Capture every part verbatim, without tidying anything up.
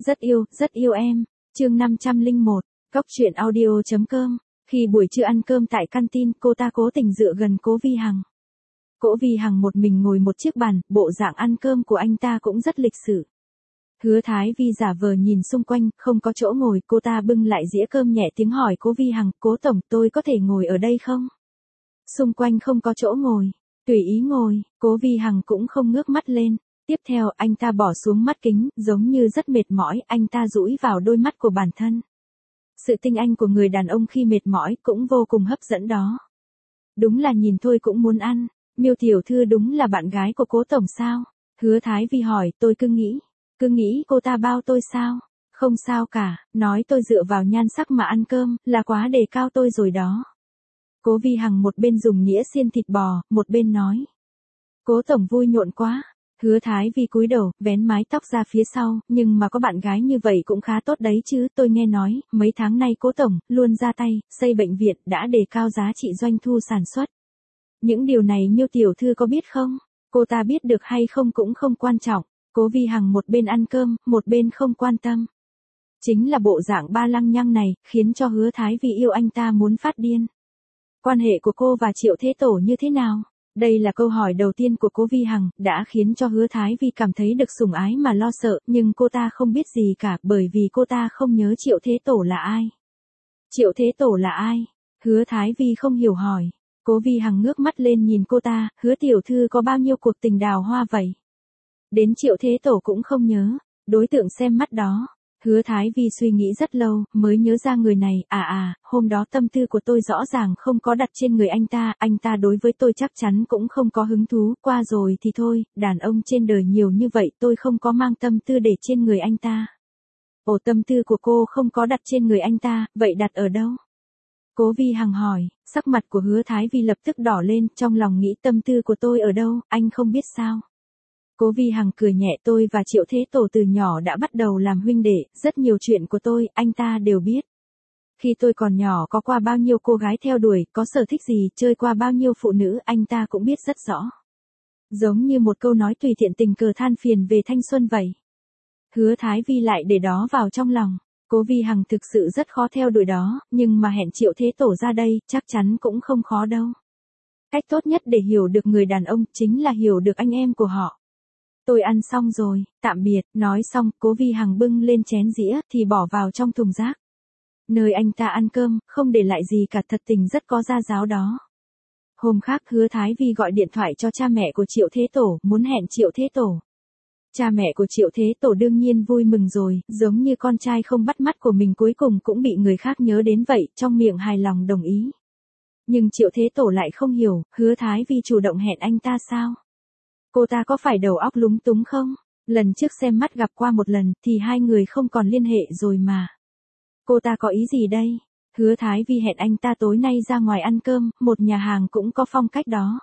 Rất yêu, rất yêu em. Chương năm trăm lẻ một, Cóc truyện audio chấm com. Khi buổi trưa ăn cơm tại canteen, cô ta cố tình dựa gần Cố Vi Hằng. Cố Vi Hằng một mình ngồi một chiếc bàn, bộ dạng ăn cơm của anh ta cũng rất lịch sự. Hứa Thái Vi giả vờ nhìn xung quanh, không có chỗ ngồi, cô ta bưng lại dĩa cơm nhẹ tiếng hỏi Cố Vi Hằng, Cố tổng, tôi có thể ngồi ở đây không? Xung quanh không có chỗ ngồi, tùy ý ngồi. Cố Vi Hằng cũng không ngước mắt lên. Tiếp theo, anh ta bỏ xuống mắt kính, giống như rất mệt mỏi, anh ta dũi vào đôi mắt của bản thân. Sự tinh anh của người đàn ông khi mệt mỏi cũng vô cùng hấp dẫn đó. Đúng là nhìn thôi cũng muốn ăn. Miêu tiểu thư đúng là bạn gái của Cố tổng sao? Hứa Thái Vi hỏi, tôi cứ nghĩ, cứ nghĩ cô ta bao tôi sao? Không sao cả, nói tôi dựa vào nhan sắc mà ăn cơm, là quá đề cao tôi rồi đó. Cố Vi Hằng một bên dùng nĩa xiên thịt bò, một bên nói. Cố tổng vui nhộn quá. Hứa Thái Vi cúi đầu, vén mái tóc ra phía sau, nhưng mà có bạn gái như vậy cũng khá tốt đấy chứ, tôi nghe nói, mấy tháng nay Cố tổng, luôn ra tay, xây bệnh viện, đã đề cao giá trị doanh thu sản xuất. Những điều này Miêu tiểu thư có biết không? Cô ta biết được hay không cũng không quan trọng. Cố Vi Hằng một bên ăn cơm, một bên không quan tâm. Chính là bộ dạng ba lăng nhăng này, khiến cho Hứa Thái Vi yêu anh ta muốn phát điên. Quan hệ của cô và Triệu Thế Tổ như thế nào? Đây là câu hỏi đầu tiên của Cố Vi Hằng, đã khiến cho Hứa Thái Vi cảm thấy được sủng ái mà lo sợ, nhưng cô ta không biết gì cả, bởi vì cô ta không nhớ Triệu Thế Tổ là ai. Triệu Thế Tổ là ai? Hứa Thái Vi không hiểu hỏi. Cố Vi Hằng ngước mắt lên nhìn cô ta, Hứa tiểu thư có bao nhiêu cuộc tình đào hoa vậy? Đến Triệu Thế Tổ cũng không nhớ, đối tượng xem mắt đó. Hứa Thái Vi suy nghĩ rất lâu, mới nhớ ra người này, à à, hôm đó tâm tư của tôi rõ ràng không có đặt trên người anh ta, anh ta đối với tôi chắc chắn cũng không có hứng thú, qua rồi thì thôi, đàn ông trên đời nhiều như vậy tôi không có mang tâm tư để trên người anh ta. Ồ, tâm tư của cô không có đặt trên người anh ta, vậy đặt ở đâu? Cố Vi Hằng hỏi, sắc mặt của Hứa Thái Vi lập tức đỏ lên, trong lòng nghĩ tâm tư của tôi ở đâu, anh không biết sao? Cố Vi Hằng cười nhẹ, tôi và Triệu Thế Tổ từ nhỏ đã bắt đầu làm huynh đệ, rất nhiều chuyện của tôi, anh ta đều biết. Khi tôi còn nhỏ có qua bao nhiêu cô gái theo đuổi, có sở thích gì, chơi qua bao nhiêu phụ nữ, anh ta cũng biết rất rõ. Giống như một câu nói tùy tiện tình cờ than phiền về thanh xuân vậy. Hứa Thái Vi lại để đó vào trong lòng. Cố Vi Hằng thực sự rất khó theo đuổi đó, nhưng mà hẹn Triệu Thế Tổ ra đây, chắc chắn cũng không khó đâu. Cách tốt nhất để hiểu được người đàn ông, chính là hiểu được anh em của họ. Tôi ăn xong rồi, tạm biệt, nói xong, Cố Vi Hằng bưng lên chén dĩa, thì bỏ vào trong thùng rác. Nơi anh ta ăn cơm, không để lại gì cả, thật tình rất có gia giáo đó. Hôm khác Hứa Thái Vi gọi điện thoại cho cha mẹ của Triệu Thế Tổ, muốn hẹn Triệu Thế Tổ. Cha mẹ của Triệu Thế Tổ đương nhiên vui mừng rồi, giống như con trai không bắt mắt của mình cuối cùng cũng bị người khác nhớ đến vậy, trong miệng hài lòng đồng ý. Nhưng Triệu Thế Tổ lại không hiểu, Hứa Thái Vi chủ động hẹn anh ta sao? Cô ta có phải đầu óc lúng túng không? Lần trước xem mắt gặp qua một lần, thì hai người không còn liên hệ rồi mà. Cô ta có ý gì đây? Hứa Thái Vi hẹn anh ta tối nay ra ngoài ăn cơm, một nhà hàng cũng có phong cách đó.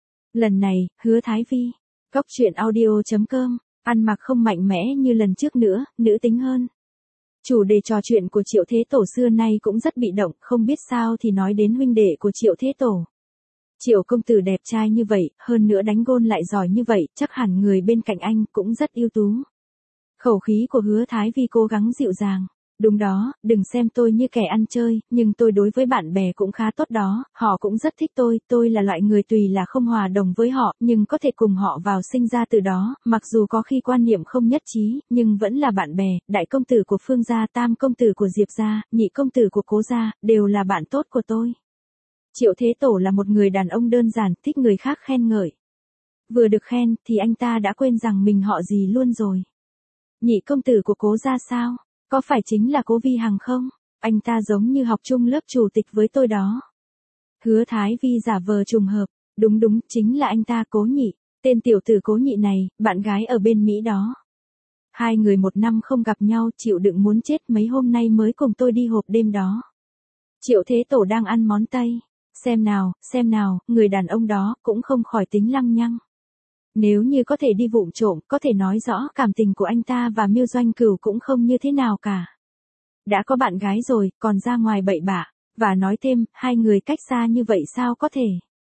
Lần này, Hứa Thái Vi, Cóc truyện audio chấm com, ăn mặc không mạnh mẽ như lần trước nữa, nữ tính hơn. Chủ đề trò chuyện của Triệu Thế Tổ xưa nay cũng rất bị động, không biết sao thì nói đến huynh đệ của Triệu Thế Tổ. Triệu công tử đẹp trai như vậy, hơn nữa đánh gôn lại giỏi như vậy, chắc hẳn người bên cạnh anh cũng rất ưu tú. Khẩu khí của Hứa Thái Vi cố gắng dịu dàng. Đúng đó, đừng xem tôi như kẻ ăn chơi, nhưng tôi đối với bạn bè cũng khá tốt đó, họ cũng rất thích tôi, tôi là loại người tùy là không hòa đồng với họ, nhưng có thể cùng họ vào sinh ra từ đó, mặc dù có khi quan niệm không nhất trí, nhưng vẫn là bạn bè, đại công tử của Phương gia, tam công tử của Diệp gia, nhị công tử của Cố gia, đều là bạn tốt của tôi. Triệu Thế Tổ là một người đàn ông đơn giản, thích người khác khen ngợi. Vừa được khen, thì anh ta đã quên rằng mình họ gì luôn rồi. Nhị công tử của Cố gia sao? Có phải chính là Cố Vi Hằng không? Anh ta giống như học chung lớp chủ tịch với tôi đó. Hứa Thái Vi giả vờ trùng hợp. Đúng đúng, chính là anh ta, Cố Nhị. Tên tiểu tử Cố Nhị này, bạn gái ở bên Mỹ đó. Hai người một năm không gặp nhau, chịu đựng muốn chết, mấy hôm nay mới cùng tôi đi hộp đêm đó. Triệu Thế Tổ đang ăn món Tây. Xem nào, xem nào, người đàn ông đó cũng không khỏi tính lăng nhăng. Nếu như có thể đi vụng trộm, có thể nói rõ cảm tình của anh ta và Miêu Doanh Cửu cũng không như thế nào cả. Đã có bạn gái rồi, còn ra ngoài bậy bạ, và nói thêm, hai người cách xa như vậy sao có thể.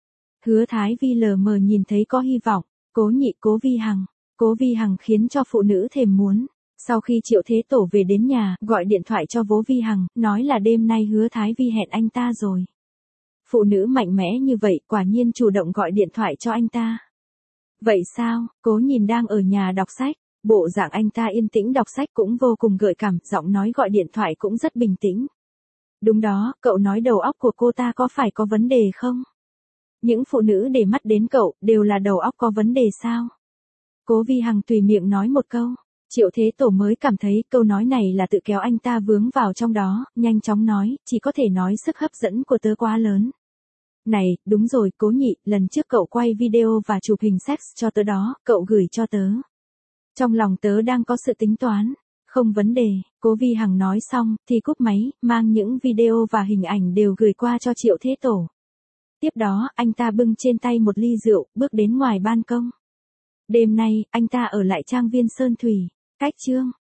Hứa Thái Vi lờ mờ nhìn thấy có hy vọng, Cố Nhị, Cố Vi Hằng. Cố Vi Hằng khiến cho phụ nữ thèm muốn. Sau khi Triệu Thế Tổ về đến nhà, gọi điện thoại cho Vố Vi Hằng, nói là đêm nay Hứa Thái Vi hẹn anh ta rồi. Phụ nữ mạnh mẽ như vậy quả nhiên chủ động gọi điện thoại cho anh ta. Vậy sao? Cố Nhìn đang ở nhà đọc sách, bộ dạng anh ta yên tĩnh đọc sách cũng vô cùng gợi cảm, giọng nói gọi điện thoại cũng rất bình tĩnh. Đúng đó, cậu nói đầu óc của cô ta có phải có vấn đề không? Những phụ nữ để mắt đến cậu, đều là đầu óc có vấn đề sao? Cố Vi Hằng tùy miệng nói một câu. Triệu Thế Tổ mới cảm thấy câu nói này là tự kéo anh ta vướng vào trong đó, nhanh chóng nói, chỉ có thể nói sức hấp dẫn của tớ quá lớn. Này, đúng rồi, Cố Nhị, lần trước cậu quay video và chụp hình sex cho tớ đó, cậu gửi cho tớ. Trong lòng tớ đang có sự tính toán. Không vấn đề, Cố Vi Hằng nói xong, thì cúp máy, mang những video và hình ảnh đều gửi qua cho Triệu Thế Tổ. Tiếp đó, anh ta bưng trên tay một ly rượu, bước đến ngoài ban công. Đêm nay, anh ta ở lại trang viên Sơn Thủy. Cách chương